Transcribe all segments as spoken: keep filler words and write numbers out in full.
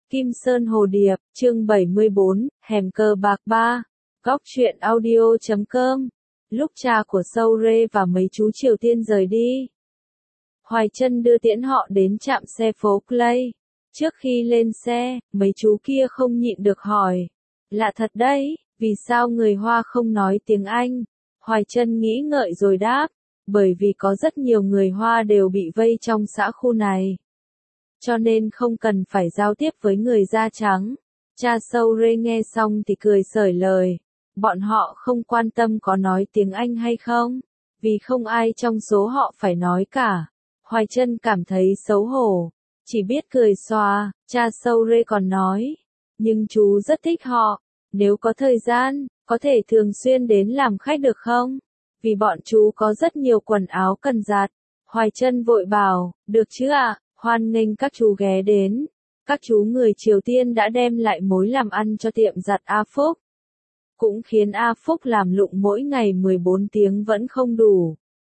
Kim Sơn Hồ Điệp, chương bảy mươi bốn, Hẻm Cờ Bạc ba, Góc truyện audio chấm com. Lúc cha của Sâu Rê và mấy chú Triều Tiên rời đi, Hoài Trân đưa tiễn họ đến trạm xe phố Clay. Trước khi lên xe, mấy chú kia không nhịn được hỏi. Lạ thật đấy, vì sao người Hoa không nói tiếng Anh? Hoài Trân nghĩ ngợi rồi đáp. Bởi vì có rất nhiều người Hoa đều bị vây trong xã khu này. Cho nên không cần phải giao tiếp với người da trắng. Cha Sâu Rê nghe xong thì cười xởi lời. Bọn họ không quan tâm có nói tiếng Anh hay không. Vì không ai trong số họ phải nói cả. Hoài Trân cảm thấy xấu hổ. Chỉ biết cười xòa, cha Sâu Rê còn nói. Nhưng chú rất thích họ. Nếu có thời gian, có thể thường xuyên đến làm khách được không? Vì bọn chú có rất nhiều quần áo cần giặt. Hoài Trân vội bảo, được chứ ạ, hoan nghênh các chú ghé đến. Các chú người Triều Tiên đã đem lại mối làm ăn cho tiệm giặt A Phúc. Cũng khiến A Phúc làm lụng mỗi ngày mười bốn tiếng vẫn không đủ.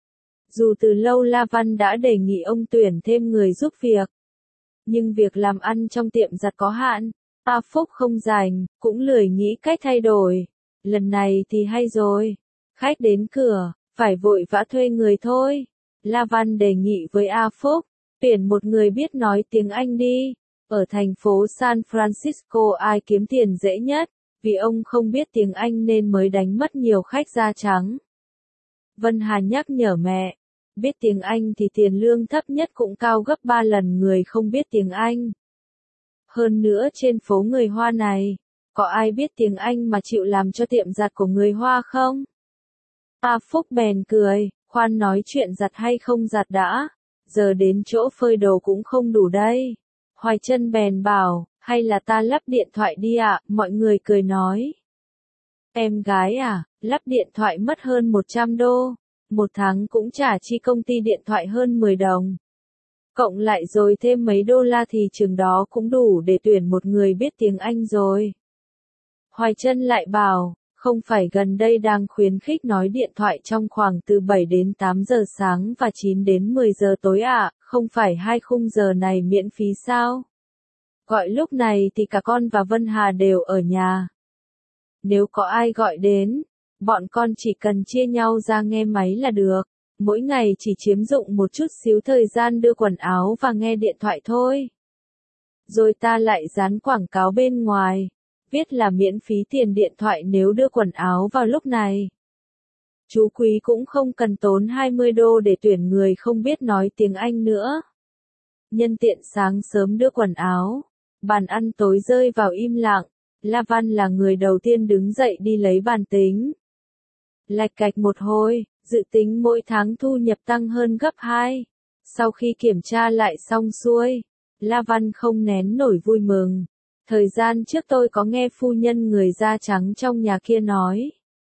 Dù từ lâu La Văn đã đề nghị ông tuyển thêm người giúp việc. Nhưng việc làm ăn trong tiệm giặt có hạn, A Phúc không rảnh, cũng lười nghĩ cách thay đổi. Lần này thì hay rồi. Khách đến cửa, phải vội vã thuê người thôi. La Văn đề nghị với A Phúc, tuyển một người biết nói tiếng Anh đi. Ở thành phố San Francisco ai kiếm tiền dễ nhất, vì ông không biết tiếng Anh nên mới đánh mất nhiều khách da trắng. Vân Hà nhắc nhở mẹ, biết tiếng Anh thì tiền lương thấp nhất cũng cao gấp ba lần người không biết tiếng Anh. Hơn nữa trên phố người Hoa này, có ai biết tiếng Anh mà chịu làm cho tiệm giặt của người Hoa không? A Phúc bèn cười, khoan nói chuyện giặt hay không giặt đã, giờ đến chỗ phơi đồ cũng không đủ đây. Hoài Trân bèn bảo, hay là ta lắp điện thoại đi ạ, mọi người cười nói. Em gái à, lắp điện thoại mất hơn một trăm đô, một tháng cũng trả chi công ty điện thoại hơn mười đồng. Cộng lại rồi thêm mấy đô la thì chừng đó cũng đủ để tuyển một người biết tiếng Anh rồi. Hoài Trân lại bảo, không phải gần đây đang khuyến khích nói điện thoại trong khoảng từ bảy đến tám giờ sáng và chín đến mười giờ tối à, không phải hai khung giờ này miễn phí sao? Gọi lúc này thì cả con và Vân Hà đều ở nhà. Nếu có ai gọi đến, bọn con chỉ cần chia nhau ra nghe máy là được, mỗi ngày chỉ chiếm dụng một chút xíu thời gian đưa quần áo và nghe điện thoại thôi. Rồi ta lại dán quảng cáo bên ngoài. Viết là miễn phí tiền điện thoại nếu đưa quần áo vào lúc này. Chú Quý cũng không cần tốn hai mươi đô để tuyển người không biết nói tiếng Anh nữa. Nhân tiện sáng sớm đưa quần áo, bàn ăn tối rơi vào im lặng, La Văn là người đầu tiên đứng dậy đi lấy bàn tính. Lạch cạch một hồi, dự tính mỗi tháng thu nhập tăng hơn gấp hai. Sau khi kiểm tra lại xong xuôi, La Văn không nén nổi vui mừng. Thời gian trước tôi có nghe phu nhân người da trắng trong nhà kia nói.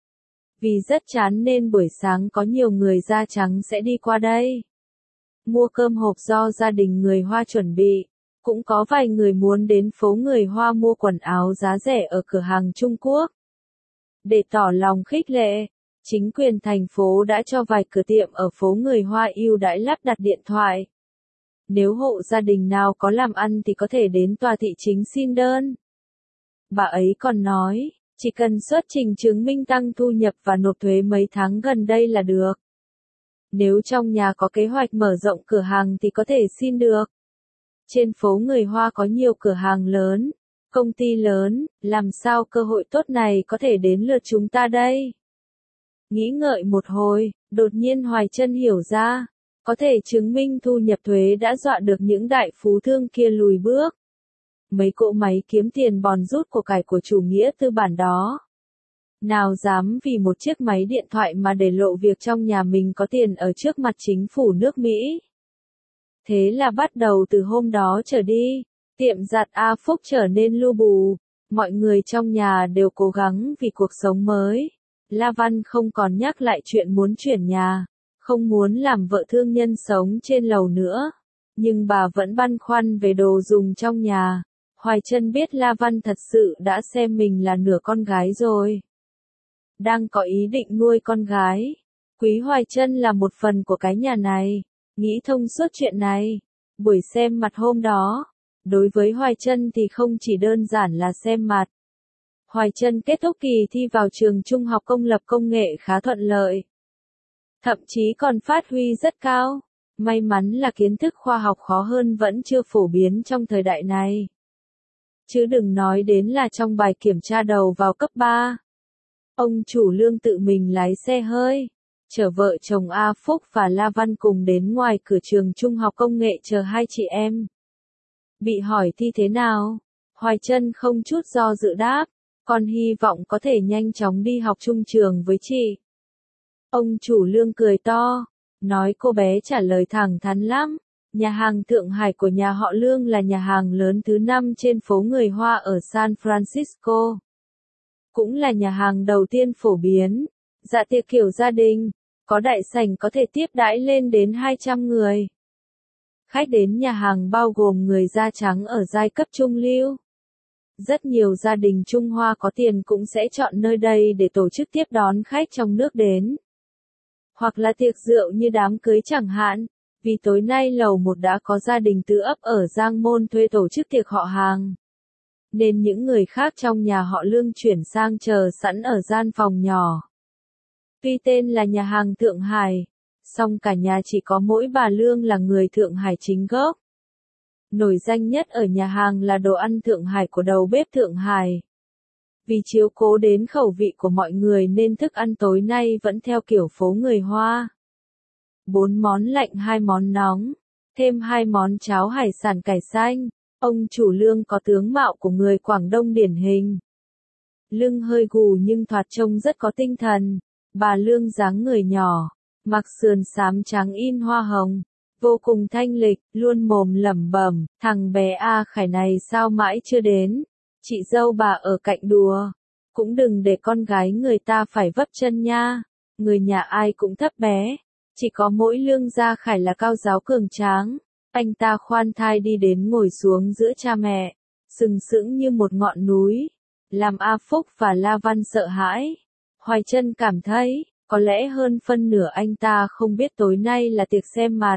Vì rất chán nên buổi sáng có nhiều người da trắng sẽ đi qua đây. Mua cơm hộp do gia đình người Hoa chuẩn bị. Cũng có vài người muốn đến phố người Hoa mua quần áo giá rẻ ở cửa hàng Trung Quốc. Để tỏ lòng khích lệ, chính quyền thành phố đã cho vài cửa tiệm ở phố người Hoa ưu đãi lắp đặt điện thoại. Nếu hộ gia đình nào có làm ăn thì có thể đến tòa thị chính xin đơn. Bà ấy còn nói, chỉ cần xuất trình chứng minh tăng thu nhập và nộp thuế mấy tháng gần đây là được. Nếu trong nhà có kế hoạch mở rộng cửa hàng thì có thể xin được. Trên phố người Hoa có nhiều cửa hàng lớn, công ty lớn, làm sao cơ hội tốt này có thể đến lượt chúng ta đây? Nghĩ ngợi một hồi, đột nhiên Hoài Trân hiểu ra. Có thể chứng minh thu nhập thuế đã dọa được những đại phú thương kia lùi bước. Mấy cỗ máy kiếm tiền bòn rút của cải của chủ nghĩa tư bản đó. Nào dám vì một chiếc máy điện thoại mà để lộ việc trong nhà mình có tiền ở trước mặt chính phủ nước Mỹ. Thế là bắt đầu từ hôm đó trở đi, tiệm giặt A Phúc trở nên lu bù. Mọi người trong nhà đều cố gắng vì cuộc sống mới. La Văn không còn nhắc lại chuyện muốn chuyển nhà. Không muốn làm vợ thương nhân sống trên lầu nữa. Nhưng bà vẫn băn khoăn về đồ dùng trong nhà. Hoài Trân biết La Văn thật sự đã xem mình là nửa con gái rồi. Đang có ý định nuôi con gái. Quý Hoài Trân là một phần của cái nhà này. Nghĩ thông suốt chuyện này. Buổi xem mặt hôm đó, Đối với Hoài Trân thì không chỉ đơn giản là xem mặt. Hoài Trân kết thúc kỳ thi vào trường trung học công lập công nghệ khá thuận lợi. Thậm chí còn phát huy rất cao. May mắn là kiến thức khoa học khó hơn vẫn chưa phổ biến trong thời đại này. Chứ đừng nói đến là trong bài kiểm tra đầu vào cấp ba. Ông chủ Lương tự mình lái xe hơi, chở vợ chồng A Phúc và La Văn cùng đến ngoài cửa trường trung học công nghệ chờ hai chị em. Bị hỏi thi thế nào, Hoài Trân không chút do dự đáp, con hy vọng có thể nhanh chóng đi học chung trường với chị. Ông chủ Lương cười to, nói cô bé trả lời thẳng thắn lắm. Nhà hàng Thượng Hải của nhà họ Lương là nhà hàng lớn thứ năm trên phố người Hoa ở San Francisco. Cũng là nhà hàng đầu tiên phổ biến dạ tiệc kiểu gia đình, có đại sảnh có thể tiếp đãi lên đến hai trăm người. Khách đến nhà hàng bao gồm người da trắng ở giai cấp trung lưu. Rất nhiều gia đình Trung Hoa có tiền cũng sẽ chọn nơi đây để tổ chức tiếp đón khách trong nước đến. Hoặc là tiệc rượu như đám cưới chẳng hạn, vì tối nay lầu một đã có gia đình tứ ấp ở Giang Môn thuê tổ chức tiệc họ hàng. Nên những người khác trong nhà họ Lương chuyển sang chờ sẵn ở gian phòng nhỏ. Tuy tên là nhà hàng Thượng Hải, song cả nhà chỉ có mỗi bà Lương là người Thượng Hải chính gốc. Nổi danh nhất ở nhà hàng là đồ ăn Thượng Hải của đầu bếp Thượng Hải. Vì chiếu cố đến khẩu vị của mọi người nên thức ăn tối nay vẫn theo kiểu phố người Hoa. Bốn món lạnh hai món nóng, thêm hai món cháo hải sản cải xanh. Ông chủ Lương có tướng mạo của người Quảng Đông điển hình. Lưng hơi gù nhưng thoạt trông rất có tinh thần. Bà Lương dáng người nhỏ, mặc sườn xám trắng in hoa hồng, vô cùng thanh lịch, luôn mồm lẩm bẩm, thằng bé A Khải này sao mãi chưa đến. Chị dâu bà ở cạnh đùa, cũng đừng để con gái người ta phải vấp chân nha. Người nhà ai cũng thấp bé, chỉ có mỗi Lương Gia Khải là cao ráo cường tráng. Anh ta khoan thai đi đến ngồi xuống giữa cha mẹ, sừng sững như một ngọn núi, làm A Phúc và La Văn sợ hãi. Hoài Trân cảm thấy, có lẽ hơn phân nửa anh ta không biết tối nay là tiệc xem mặt.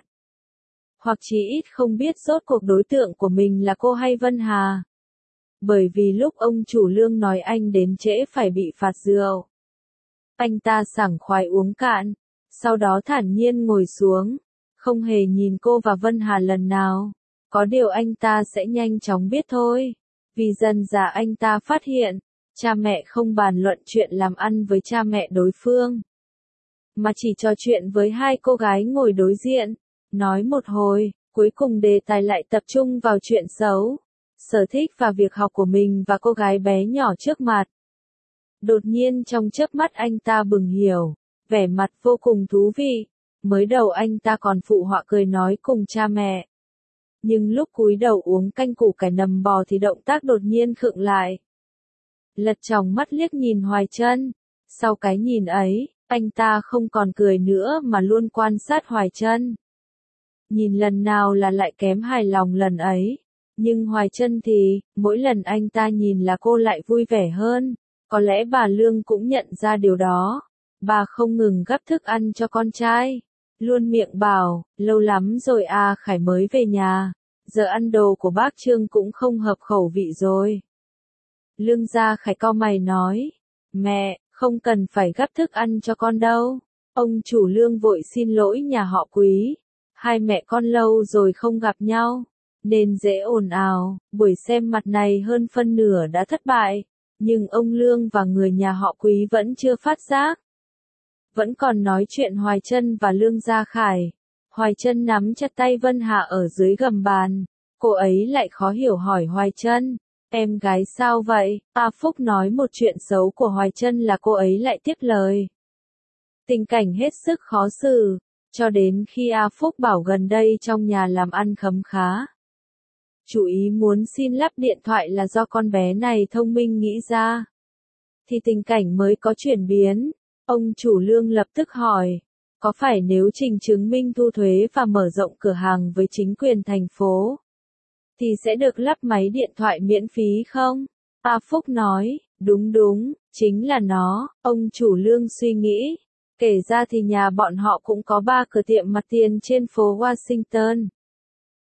Hoặc chí ít không biết rốt cuộc đối tượng của mình là cô hay Vân Hà. Bởi vì lúc ông chủ Lương nói anh đến trễ phải bị phạt rượu. Anh ta sảng khoái uống cạn, sau đó thản nhiên ngồi xuống. Không hề nhìn cô và Vân Hà lần nào. Có điều anh ta sẽ nhanh chóng biết thôi. Vì dần dà anh ta phát hiện, cha mẹ không bàn luận chuyện làm ăn với cha mẹ đối phương. Mà chỉ trò chuyện với hai cô gái ngồi đối diện. Nói một hồi, cuối cùng đề tài lại tập trung vào chuyện xấu, sở thích và việc học của mình và cô gái bé nhỏ trước mặt. Đột nhiên trong chớp mắt anh ta bừng hiểu, vẻ mặt vô cùng thú vị. Mới đầu anh ta còn phụ họa cười nói cùng cha mẹ. Nhưng lúc cúi đầu uống canh củ cải nầm bò thì động tác đột nhiên khựng lại. Lật tròng mắt liếc nhìn Hoài Trân. Sau cái nhìn ấy, anh ta không còn cười nữa mà luôn quan sát Hoài Trân. Nhìn lần nào là lại kém hài lòng lần ấy. Nhưng Hoài Trân thì, mỗi lần anh ta nhìn là cô lại vui vẻ hơn. Có lẽ bà Lương cũng nhận ra điều đó. Bà không ngừng gắp thức ăn cho con trai. Luôn miệng bảo, lâu lắm rồi A Khải mới về nhà. Giờ ăn đồ của bác Trương cũng không hợp khẩu vị rồi. Lương Gia Khải cau mày nói. Mẹ, không cần phải gắp thức ăn cho con đâu. Ông chủ Lương vội xin lỗi nhà họ Quý. Hai mẹ con lâu rồi không gặp nhau. Nên dễ ồn ào, buổi xem mặt này hơn phân nửa đã thất bại. Nhưng ông Lương và người nhà họ Quý vẫn chưa phát giác. Vẫn còn nói chuyện Hoài Trân và Lương Gia Khải. Hoài Trân nắm chặt tay Vân Hà ở dưới gầm bàn. Cô ấy lại khó hiểu hỏi Hoài Trân. Em gái sao vậy? A Phúc nói một chuyện xấu của Hoài Trân là cô ấy lại tiếp lời. Tình cảnh hết sức khó xử. Cho đến khi A Phúc bảo gần đây trong nhà làm ăn khấm khá. Chủ ý muốn xin lắp điện thoại là do con bé này thông minh nghĩ ra. Thì tình cảnh mới có chuyển biến. Ông chủ Lương lập tức hỏi, có phải nếu trình chứng minh thu thuế và mở rộng cửa hàng với chính quyền thành phố, thì sẽ được lắp máy điện thoại miễn phí không? A Phúc nói, đúng đúng, chính là nó. Ông chủ Lương suy nghĩ, kể ra thì nhà bọn họ cũng có ba cửa tiệm mặt tiền trên phố Washington.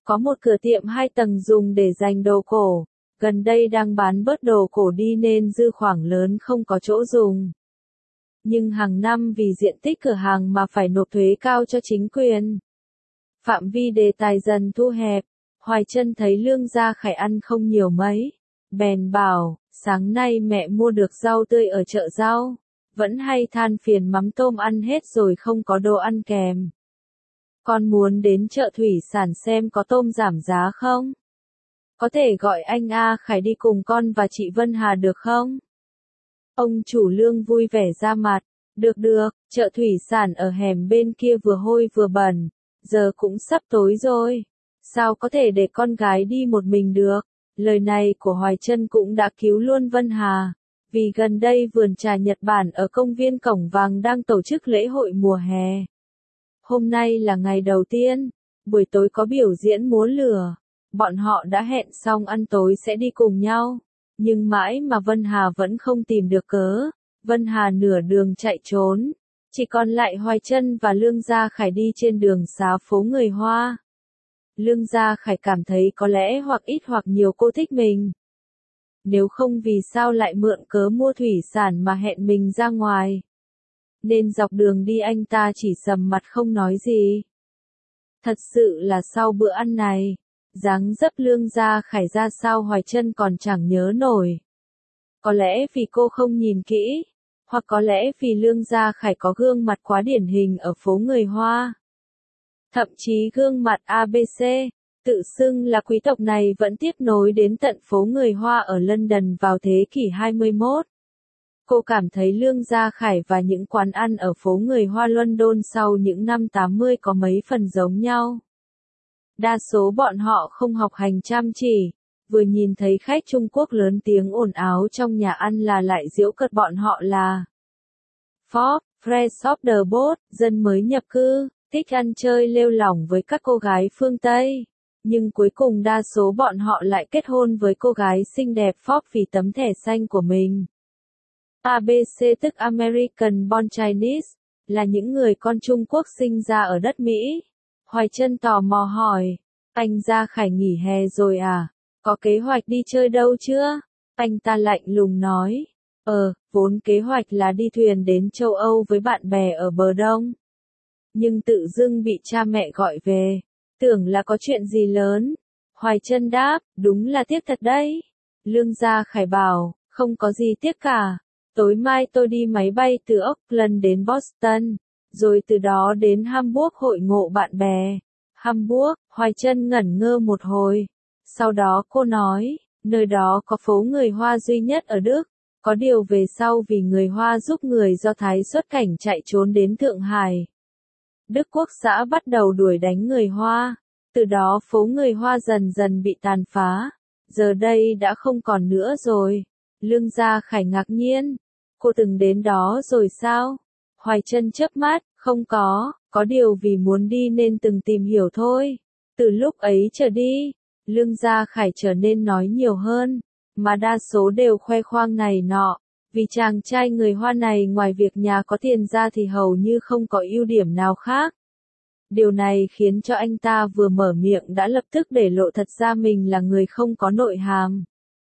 Có một cửa tiệm hai tầng dùng để dành đồ cổ. Gần đây đang bán bớt đồ cổ đi nên dư khoảng lớn không có chỗ dùng. Nhưng hàng năm vì diện tích cửa hàng mà phải nộp thuế cao cho chính quyền. Phạm vi đề tài dần thu hẹp. Hoài Trân thấy Lương Gia Khải ăn không nhiều mấy. Bèn bảo, sáng nay mẹ mua được rau tươi ở chợ rau. Vẫn hay than phiền mắm tôm ăn hết rồi không có đồ ăn kèm. Con muốn đến chợ thủy sản xem có tôm giảm giá không? Có thể gọi anh A Khải đi cùng con và chị Vân Hà được không? Ông chủ Lương vui vẻ ra mặt. Được được, chợ thủy sản ở hẻm bên kia vừa hôi vừa bẩn. Giờ cũng sắp tối rồi. Sao có thể để con gái đi một mình được? Lời này của Hoài Trân cũng đã cứu luôn Vân Hà. Vì gần đây vườn trà Nhật Bản ở công viên Cổng Vàng đang tổ chức lễ hội mùa hè. Hôm nay là ngày đầu tiên, buổi tối có biểu diễn múa lửa. Bọn họ đã hẹn xong ăn tối sẽ đi cùng nhau. Nhưng mãi mà Vân Hà vẫn không tìm được cớ. Vân Hà nửa đường chạy trốn. Chỉ còn lại Hoài Trân và Lương Gia Khải đi trên đường xá phố người Hoa. Lương Gia Khải cảm thấy có lẽ hoặc ít hoặc nhiều cô thích mình. Nếu không vì sao lại mượn cớ mua thủy sản mà hẹn mình ra ngoài. Nên dọc đường đi anh ta chỉ sầm mặt không nói gì. Thật sự là sau bữa ăn này, dáng dấp Lương Gia Khải ra sao Hoài Trân còn chẳng nhớ nổi. Có lẽ vì cô không nhìn kỹ, hoặc có lẽ vì Lương Gia Khải có gương mặt quá điển hình ở phố người Hoa. Thậm chí gương mặt a bê xê, tự xưng là quý tộc này vẫn tiếp nối đến tận phố người Hoa ở London vào thế kỷ hai mươi mốt. Cô cảm thấy Lương Gia Khải và những quán ăn ở phố người Hoa London sau những năm tám mươi có mấy phần giống nhau. Đa số bọn họ không học hành chăm chỉ, vừa nhìn thấy khách Trung Quốc lớn tiếng ồn ào trong nhà ăn là lại giễu cợt bọn họ là Forbes, fresh off the boat, dân mới nhập cư, thích ăn chơi lêu lỏng với các cô gái phương Tây. Nhưng cuối cùng đa số bọn họ lại kết hôn với cô gái xinh đẹp Forbes vì tấm thẻ xanh của mình. a bê xê tức American Born Chinese, là những người con Trung Quốc sinh ra ở đất Mỹ. Hoài Trân tò mò hỏi, anh Gia Khải nghỉ hè rồi à? Có kế hoạch đi chơi đâu chưa? Anh ta lạnh lùng nói, ờ, vốn kế hoạch là đi thuyền đến châu Âu với bạn bè ở bờ Đông. Nhưng tự dưng bị cha mẹ gọi về, tưởng là có chuyện gì lớn. Hoài Trân đáp, đúng là tiếc thật đấy. Lương Gia Khải bảo, không có gì tiếc cả. Tối mai tôi đi máy bay từ Auckland đến Boston, rồi từ đó đến Hamburg hội ngộ bạn bè. Hamburg, Hoài Trân ngẩn ngơ một hồi. Sau đó cô nói, nơi đó có phố người Hoa duy nhất ở Đức. Có điều về sau vì người Hoa giúp người Do Thái xuất cảnh chạy trốn đến Thượng Hải. Đức Quốc xã bắt đầu đuổi đánh người Hoa. Từ đó phố người Hoa dần dần bị tàn phá. Giờ đây đã không còn nữa rồi. Lương Gia Khải ngạc nhiên. Cô từng đến đó rồi sao? Hoài Trân chớp mắt, không có, có điều vì muốn đi nên từng tìm hiểu thôi. Từ lúc ấy trở đi, Lương Gia Khải trở nên nói nhiều hơn, mà đa số đều khoe khoang này nọ. Vì chàng trai người Hoa này ngoài việc nhà có tiền ra thì hầu như không có ưu điểm nào khác. Điều này khiến cho anh ta vừa mở miệng đã lập tức để lộ thật ra mình là người không có nội hàm.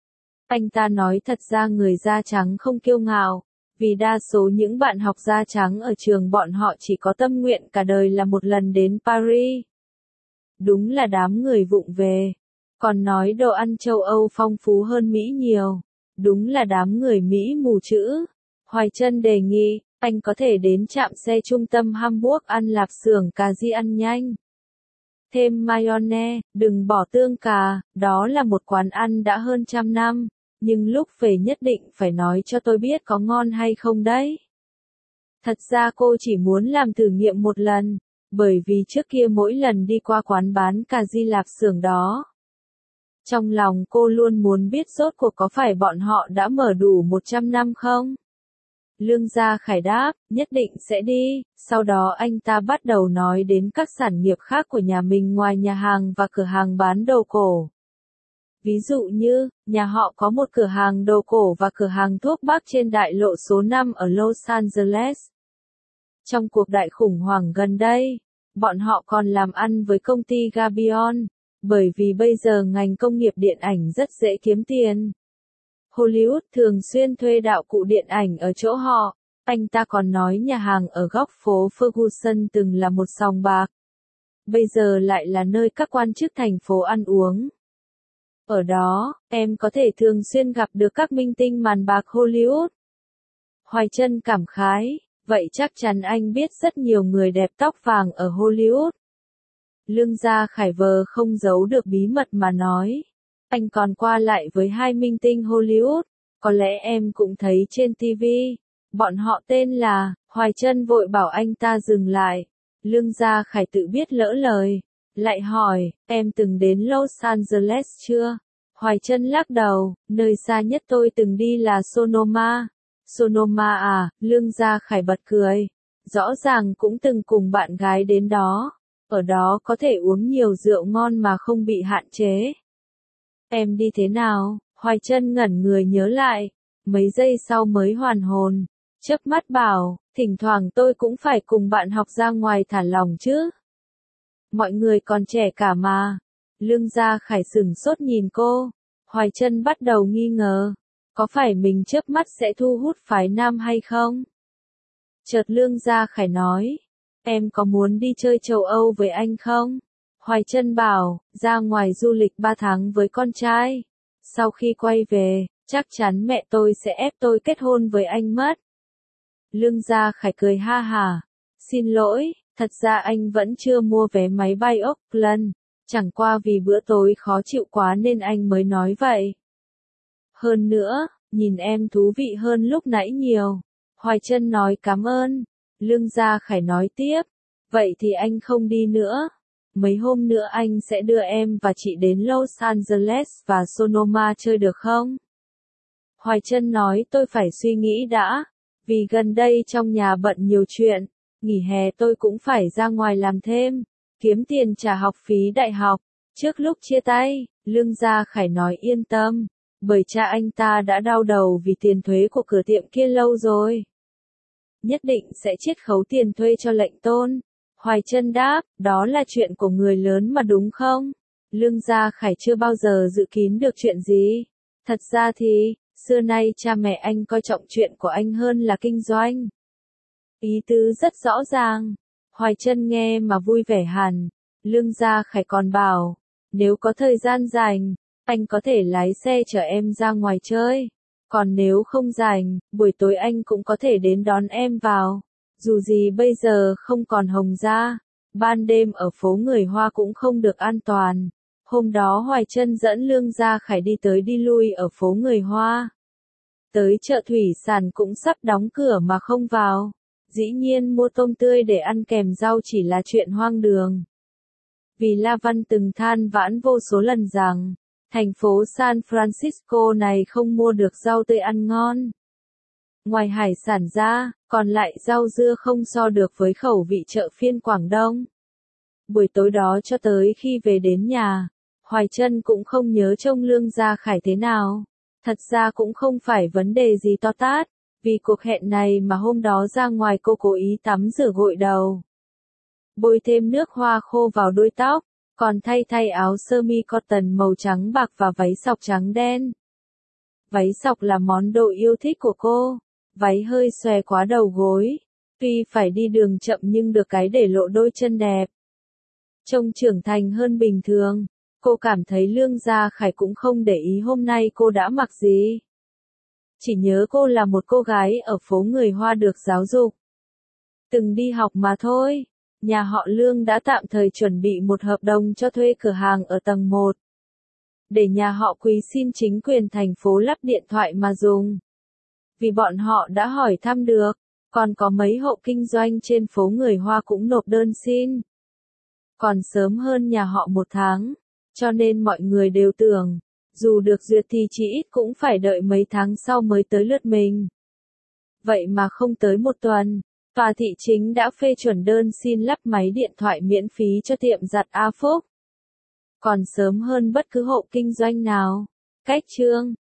Anh ta nói thật ra người da trắng không kiêu ngạo, vì đa số những bạn học da trắng ở trường bọn họ chỉ có tâm nguyện cả đời là một lần đến Paris. Đúng là đám người vụng về. Còn nói đồ ăn châu Âu phong phú hơn Mỹ nhiều. Đúng là đám người Mỹ mù chữ. Hoài Trân đề nghị, anh có thể đến trạm xe trung tâm Hamburg ăn lạp xưởng cà ri ăn nhanh. Thêm mayonnaise, đừng bỏ tương cà, đó là một quán ăn đã hơn trăm năm. Nhưng lúc về nhất định phải nói cho tôi biết có ngon hay không đấy. Thật ra cô chỉ muốn làm thử nghiệm một lần, bởi vì trước kia mỗi lần đi qua quán bán cà ri lạp xưởng đó. Trong lòng cô luôn muốn biết rốt cuộc có phải bọn họ đã mở đủ một trăm năm không? Lương Gia Khải đáp, nhất định sẽ đi, sau đó anh ta bắt đầu nói đến các sản nghiệp khác của nhà mình ngoài nhà hàng và cửa hàng bán đồ cổ. Ví dụ như, nhà họ có một cửa hàng đồ cổ và cửa hàng thuốc bắc trên đại lộ số năm ở Los Angeles. Trong cuộc đại khủng hoảng gần đây, bọn họ còn làm ăn với công ty Gabion, Bởi vì bây giờ ngành công nghiệp điện ảnh rất dễ kiếm tiền. Hollywood thường xuyên thuê đạo cụ điện ảnh ở chỗ họ. Anh ta còn nói nhà hàng ở góc phố Ferguson từng là một sòng bạc. Bây giờ lại là nơi các quan chức thành phố ăn uống. Ở đó, em có thể thường xuyên gặp được các minh tinh màn bạc Hollywood. Hoài Trân cảm khái, vậy chắc chắn anh biết rất nhiều người đẹp tóc vàng ở Hollywood. Lương Gia Khải vờ không giấu được bí mật mà nói. Anh còn qua lại với hai minh tinh Hollywood, có lẽ em cũng thấy trên ti vi. Bọn họ tên là, Hoài Trân vội bảo anh ta dừng lại. Lương Gia Khải tự biết lỡ lời. Lại hỏi, em từng đến Los Angeles chưa? Hoài Trân lắc đầu, nơi xa nhất tôi từng đi là Sonoma. Sonoma à, Lương Gia Khải bật cười. Rõ ràng cũng từng cùng bạn gái đến đó. Ở đó có thể uống nhiều rượu ngon mà không bị hạn chế. Em đi thế nào? Hoài Trân ngẩn người nhớ lại. Mấy giây sau mới hoàn hồn. Chớp mắt bảo, thỉnh thoảng tôi cũng phải cùng bạn học ra ngoài thả lỏng chứ. Mọi người còn trẻ cả mà. Lương Gia Khải sửng sốt nhìn cô. Hoài Trân bắt đầu nghi ngờ. Có phải mình chớp mắt sẽ thu hút phái nam hay không? Chợt Lương Gia Khải nói. Em có muốn đi chơi châu Âu với anh không? Hoài Trân bảo, ra ngoài du lịch ba tháng với con trai. Sau khi quay về, chắc chắn mẹ tôi sẽ ép tôi kết hôn với anh mất. Lương Gia Khải cười ha hả. Xin lỗi, thật ra anh vẫn chưa mua vé máy bay Auckland. Chẳng qua vì bữa tối khó chịu quá nên anh mới nói vậy. Hơn nữa, nhìn em thú vị hơn lúc nãy nhiều. Hoài Trân nói cảm ơn. Lương Gia Khải nói tiếp. Vậy thì anh không đi nữa. Mấy hôm nữa anh sẽ đưa em và chị đến Los Angeles và Sonoma chơi được không? Hoài Trân nói tôi phải suy nghĩ đã. Vì gần đây trong nhà bận nhiều chuyện. Nghỉ hè tôi cũng phải ra ngoài làm thêm. Kiếm tiền trả học phí đại học. Trước lúc chia tay, Lương Gia Khải nói yên tâm. Bởi cha anh ta đã đau đầu vì tiền thuế của cửa tiệm kia lâu rồi. Nhất định sẽ chiết khấu tiền thuê cho lệnh tôn. Hoài Trân đáp, đó là chuyện của người lớn mà đúng không? Lương Gia Khải chưa bao giờ dự kín được chuyện gì. Thật ra thì, xưa nay cha mẹ anh coi trọng chuyện của anh hơn là kinh doanh. Ý tứ rất rõ ràng. Hoài Trân nghe mà vui vẻ hẳn. Lương Gia Khải còn bảo, nếu có thời gian rảnh, anh có thể lái xe chở em ra ngoài chơi. Còn nếu không rảnh, buổi tối anh cũng có thể đến đón em vào. Dù gì bây giờ không còn Hồng Gia, ban đêm ở phố người Hoa cũng không được an toàn. Hôm đó Hoài Trân dẫn Lương Gia Khải đi tới đi lui ở phố người Hoa. Tới chợ thủy sản cũng sắp đóng cửa mà không vào. Dĩ nhiên mua tôm tươi để ăn kèm rau chỉ là chuyện hoang đường. Vì La Văn từng than vãn vô số lần rằng, thành phố San Francisco này không mua được rau tươi ăn ngon. Ngoài hải sản ra, còn lại rau dưa không so được với khẩu vị chợ phiên Quảng Đông. Buổi tối đó cho tới khi về đến nhà, Hoài Trân cũng không nhớ trông Lương Gia Khải thế nào. Thật ra cũng không phải vấn đề gì to tát, vì cuộc hẹn này mà hôm đó ra ngoài cô cố ý tắm rửa gội đầu. Bôi thêm nước hoa khô vào đuôi tóc, còn thay thay áo sơ mi cotton màu trắng bạc và váy sọc trắng đen. Váy sọc là món đồ yêu thích của cô, váy hơi xòe quá đầu gối, tuy phải đi đường chậm nhưng được cái để lộ đôi chân đẹp. Trông trưởng thành hơn bình thường, cô cảm thấy Lương Gia Khải cũng không để ý hôm nay cô đã mặc gì. Chỉ nhớ cô là một cô gái ở phố người Hoa được giáo dục. Từng đi học mà thôi. Nhà họ Lương đã tạm thời chuẩn bị một hợp đồng cho thuê cửa hàng ở tầng một. Để nhà họ Quý xin chính quyền thành phố lắp điện thoại mà dùng. Vì bọn họ đã hỏi thăm được, còn có mấy hộ kinh doanh trên phố người Hoa cũng nộp đơn xin. Còn sớm hơn nhà họ một tháng, cho nên mọi người đều tưởng, dù được duyệt thì chỉ ít cũng phải đợi mấy tháng sau mới tới lượt mình. Vậy mà không tới một tuần. Tòa thị chính đã phê chuẩn đơn xin lắp máy điện thoại miễn phí cho tiệm giặt A Phúc. Còn sớm hơn bất cứ hộ kinh doanh nào. Cách chương